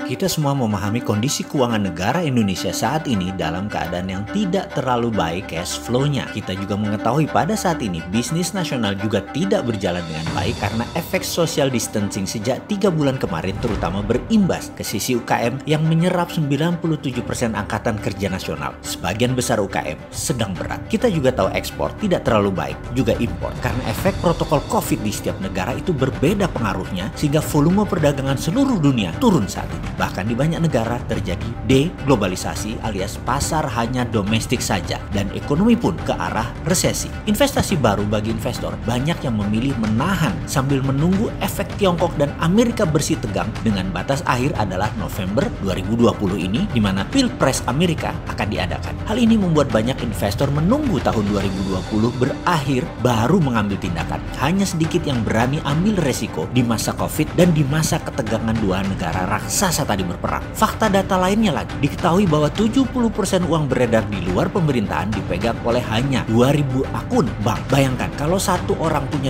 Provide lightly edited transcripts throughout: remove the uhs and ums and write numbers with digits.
Kita semua memahami kondisi keuangan negara Indonesia saat ini dalam keadaan yang tidak terlalu baik cash flow-nya. Kita juga mengetahui pada saat ini bisnis nasional juga tidak berjalan dengan baik karena efek social distancing sejak 3 bulan kemarin terutama berimbas ke sisi UKM yang menyerap 97% angkatan kerja nasional. Sebagian besar UKM sedang berat. Kita juga tahu ekspor tidak terlalu baik, juga impor. Karena efek protokol COVID di setiap negara itu berbeda pengaruhnya sehingga volume perdagangan seluruh dunia turun saat ini. Bahkan di banyak negara terjadi deglobalisasi alias pasar hanya domestik saja dan ekonomi pun ke arah resesi. Investasi baru bagi investor banyak yang memilih menahan sambil menunggu efek Tiongkok dan Amerika bersih tegang dengan batas akhir adalah November 2020 ini di mana Pilpres Amerika akan diadakan. Hal ini membuat banyak investor menunggu tahun 2020 berakhir baru mengambil tindakan. Hanya sedikit yang berani ambil resiko di masa COVID dan di masa ketegangan dua negara raksasa tadi berperang. Fakta data lainnya lagi, diketahui bahwa 70% uang beredar di luar pemerintahan dipegang oleh hanya 2.000 akun bank. Bayangkan kalau satu orang punya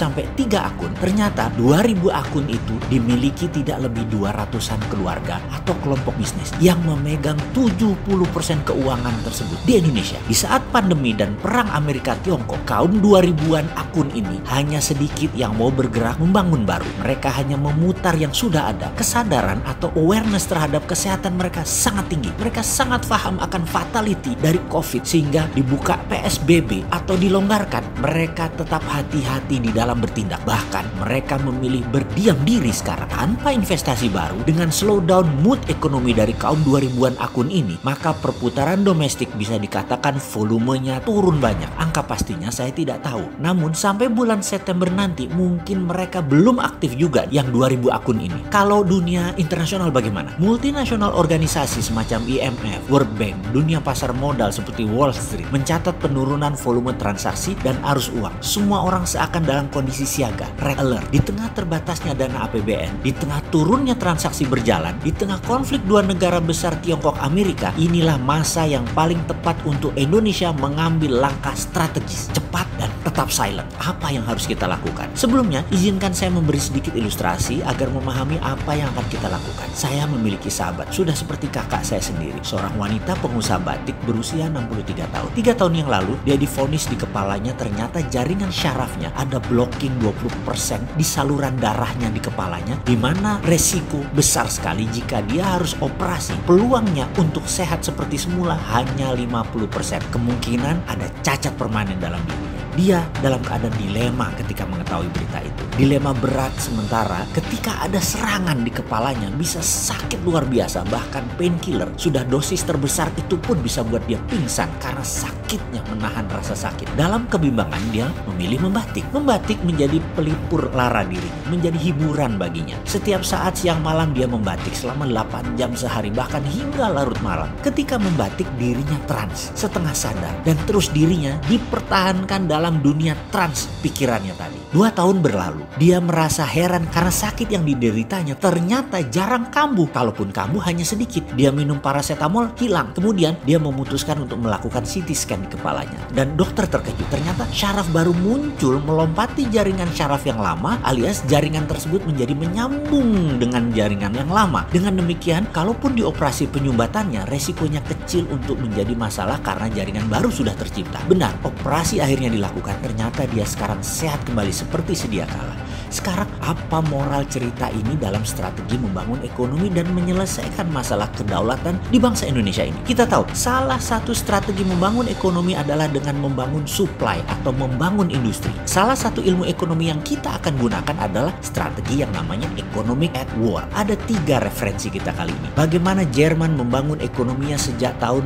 2-3 akun, ternyata 2.000 akun itu dimiliki tidak lebih 200-an keluarga atau kelompok bisnis yang memegang 70% keuangan tersebut di Indonesia. Di saat pandemi dan perang Amerika Tiongkok, kaum 2.000-an akun ini hanya sedikit yang mau bergerak membangun baru. Mereka hanya memutar yang sudah ada. Kesadaran atau awareness terhadap kesehatan mereka sangat tinggi. Mereka sangat paham akan fatality dari COVID sehingga dibuka PSBB atau dilonggarkan. Mereka tetap hati-hati di dalam bertindak. Bahkan mereka memilih berdiam diri sekarang tanpa investasi baru. Dengan slowdown mood ekonomi dari kaum 2.000-an akun ini, maka perputaran domestik bisa dikatakan volumenya turun banyak. Angka pastinya saya tidak tahu. Namun sampai bulan September nanti mungkin mereka belum aktif juga yang 2.000 akun ini. Kalau dunia internasional bagaimana? Multinasional organisasi semacam IMF, World Bank, dunia pasar modal seperti Wall Street mencatat penurunan volume transaksi dan arus uang. Semua orang seakan dalam kondisi siaga, red alert. Di tengah terbatasnya dana APBN, di tengah turunnya transaksi berjalan, di tengah konflik dua negara besar Tiongkok Amerika, inilah masa yang paling tepat untuk Indonesia mengambil langkah strategis, cepat dan tetap silent. Apa yang harus kita lakukan? Sebelumnya, izinkan saya memberi sedikit ilustrasi agar memahami apa yang akan kita lakukan. Saya memiliki sahabat, sudah seperti kakak saya sendiri, seorang wanita pengusaha batik berusia 63 tahun. 3 tahun yang lalu, dia divonis di kepalanya ternyata jaringan syarafnya ada blocking 20% di saluran darahnya di kepalanya, di mana resiko besar sekali jika dia harus operasi. Peluangnya untuk sehat seperti semula hanya 50%. Kemungkinan ada cacat permanen dalam dirinya. Dia dalam keadaan dilema ketika mengetahui berita itu. Dilema berat sementara ketika ada serangan di kepalanya bisa sakit luar biasa. Bahkan painkiller sudah dosis terbesar itu pun bisa buat dia pingsan karena sakitnya menahan rasa sakit. Dalam kebimbangan dia memilih membatik. Membatik menjadi pelipur lara dirinya, menjadi hiburan baginya. Setiap saat siang malam dia membatik selama 8 jam sehari bahkan hingga larut malam. Ketika membatik dirinya trans, setengah sadar dan terus dirinya dipertahankan dalam dunia trans pikirannya tadi. 2 tahun berlalu, dia merasa heran karena sakit yang dideritanya ternyata jarang kambuh. Kalaupun kambuh hanya sedikit. Dia minum paracetamol, hilang. Kemudian dia memutuskan untuk melakukan CT scan di kepalanya. Dan dokter terkejut, ternyata syaraf baru muncul melompati jaringan syaraf yang lama alias jaringan tersebut menjadi menyambung dengan jaringan yang lama. Dengan demikian, kalaupun dioperasi penyumbatannya, resikonya kecil untuk menjadi masalah karena jaringan baru sudah tercipta. Benar, operasi akhirnya dilakukan. Ternyata dia sekarang sehat kembali seperti sedia kala. Sekarang apa moral cerita ini dalam strategi membangun ekonomi dan menyelesaikan masalah kedaulatan di bangsa Indonesia ini? Kita tahu salah satu strategi membangun ekonomi adalah dengan membangun supply atau membangun industri. Salah satu ilmu ekonomi yang kita akan gunakan adalah strategi yang namanya economic at war. Ada 3 referensi kita kali ini. Bagaimana Jerman membangun ekonominya sejak tahun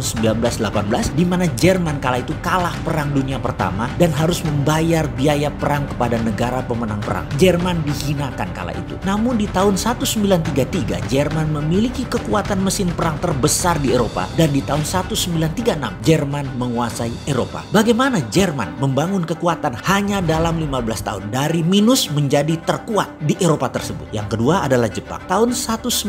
1918 di mana Jerman kala itu kalah perang dunia pertama dan harus membayar biaya perang kepada negara pemenang perang. Jerman dihinakan kala itu. Namun di tahun 1933 Jerman memiliki kekuatan mesin perang terbesar di Eropa dan di tahun 1936 Jerman menguasai Eropa. Bagaimana Jerman membangun kekuatan hanya dalam 15 tahun dari minus menjadi terkuat di Eropa tersebut. Yang kedua adalah Jepang. Tahun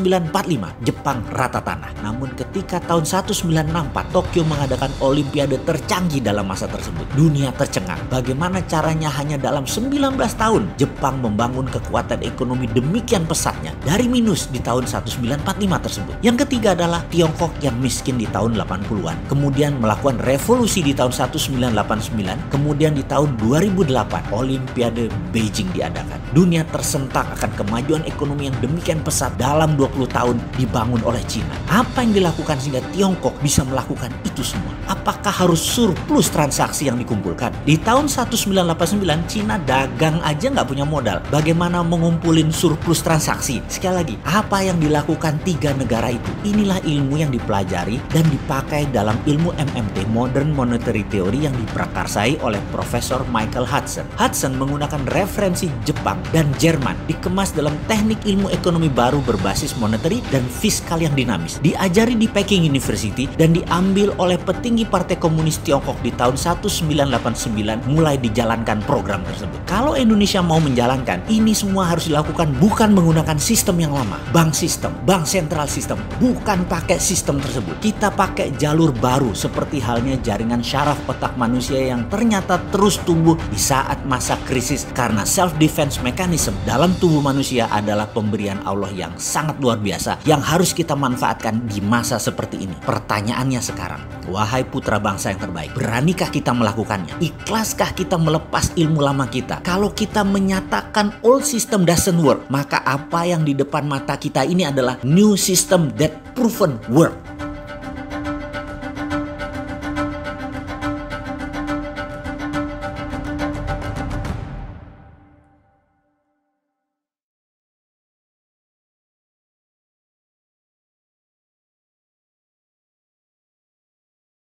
1945 Jepang rata tanah. Namun ketika tahun 1964 Tokyo mengadakan olimpiade tercanggih dalam masa tersebut, dunia tercengang. Bagaimana caranya hanya dalam 19 tahun Jepang membangun membangun kekuatan ekonomi demikian pesatnya dari minus di tahun 1945 tersebut. Yang ketiga adalah Tiongkok yang miskin di tahun 80-an, kemudian melakukan revolusi di tahun 1989, kemudian di tahun 2008 Olimpiade Beijing diadakan. Dunia tersentak akan kemajuan ekonomi yang demikian pesat dalam 20 tahun dibangun oleh Cina. Apa yang dilakukan sehingga Tiongkok bisa melakukan itu semua? Apakah harus surplus transaksi yang dikumpulkan? Di tahun 1989 Cina dagang aja nggak punya modal. Bagaimana mengumpulin surplus transaksi? Sekali lagi, apa yang dilakukan tiga negara itu? Inilah ilmu yang dipelajari dan dipakai dalam ilmu MMT, Modern Monetary Theory, yang diprakarsai oleh Profesor Michael Hudson. Hudson menggunakan referensi Jepang dan Jerman, dikemas dalam teknik ilmu ekonomi baru berbasis monetary dan fiskal yang dinamis. Diajari di Peking University dan diambil oleh petinggi Partai Komunis Tiongkok di tahun 1989, mulai dijalankan program tersebut. Kalau Indonesia mau menjalankan, ini semua harus dilakukan bukan menggunakan sistem yang lama, bank sistem, bank sentral sistem, bukan pakai sistem tersebut. Kita pakai jalur baru seperti halnya jaringan syaraf otak manusia yang ternyata terus tumbuh di saat masa krisis karena self-defense mechanism dalam tubuh manusia adalah pemberian Allah yang sangat luar biasa yang harus kita manfaatkan di masa seperti ini. Pertanyaannya sekarang, wahai putra bangsa yang terbaik, beranikah kita melakukannya? Ikhlaskah kita melepas ilmu lama kita? Kalau kita menyatakan old system doesn't work, maka apa yang di depan mata kita ini adalah new system that proven work.